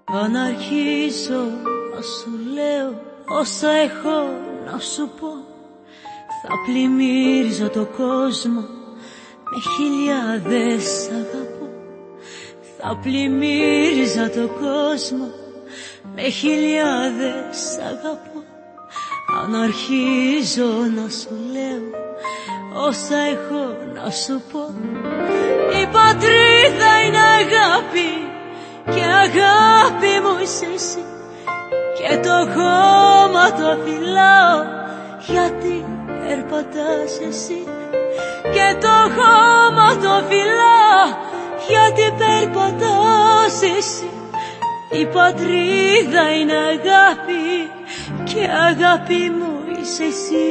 Αν αρχίσω να σου λέω όσα έχω να σου πω, θα πλημμύριζω το κόσμο με χιλιάδες αγαπώ. Θα πλημμύριζα το κόσμο με χιλιάδες αγαπώ. Αν αρχίζω να σου λέω όσα έχω να σου πω, η πατρίδα είναι αγάπη και αγάπη μου είσαι εσύ, και το χώμα το φυλάω γιατί περπατάς εσύ, και το χώμα το φυλάω γιατί περπατάς εσύ. Η πατρίδα είναι αγάπη και αγάπη μου είσαι εσύ,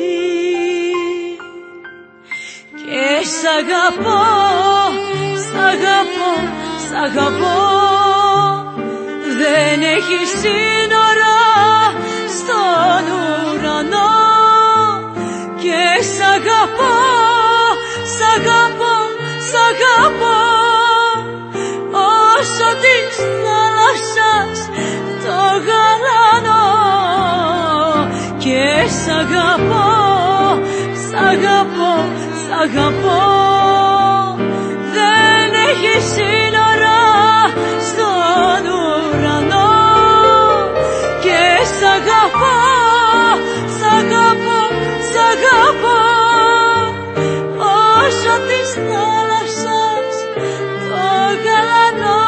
και σ' αγαπώ, σ' αγαπώ, σ' αγαπώ. Δεν έχει σύνορα στον ουρανό, και σ' αγαπώ, σ' αγαπώ, σ' αγαπώ, όσο της θάλασσας το γαλανό. Και σ' αγαπώ, σ' αγαπώ, σ' αγαπώ. Δεν έχει σύνορα στον ουρανό, και σ' αγαπώ, σ' αγαπώ, σ' αγαπώ, όσο της θάλασσας το γαλανό.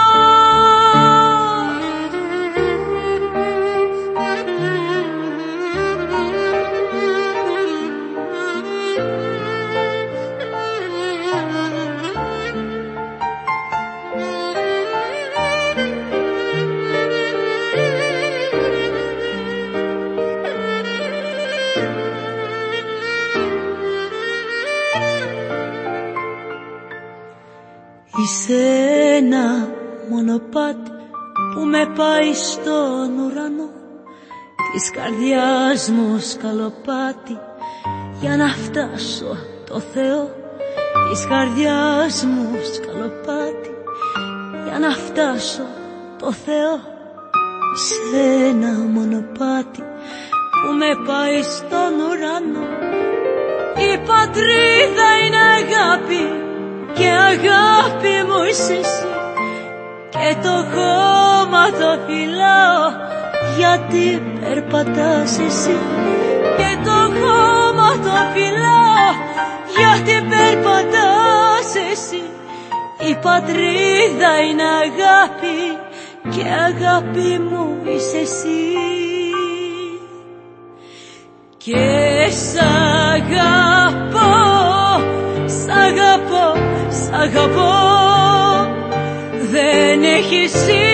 Είσαι ένα μονοπάτι που με πάει στον ουρανό, της καρδιάς μου σκαλοπάτι για να φτάσω το Θεό. Της καρδιάς μου σκαλοπάτι για να φτάσω το Θεό. Είσαι ένα μονοπάτι που με πάει στον ουρανό. Η πατρίδα είναι αγάπη και αγάπη μου είσαι εσύ, και το χώμα το φυλάω γιατί περπατάς εσύ, και το χώμα το φυλάω γιατί περπατάς εσύ. Η πατρίδα είναι αγάπη και αγάπη μου είσαι εσύ, και σ' αγαπώ, σ' αγαπώ, σ' αγαπώ. Δεν έχει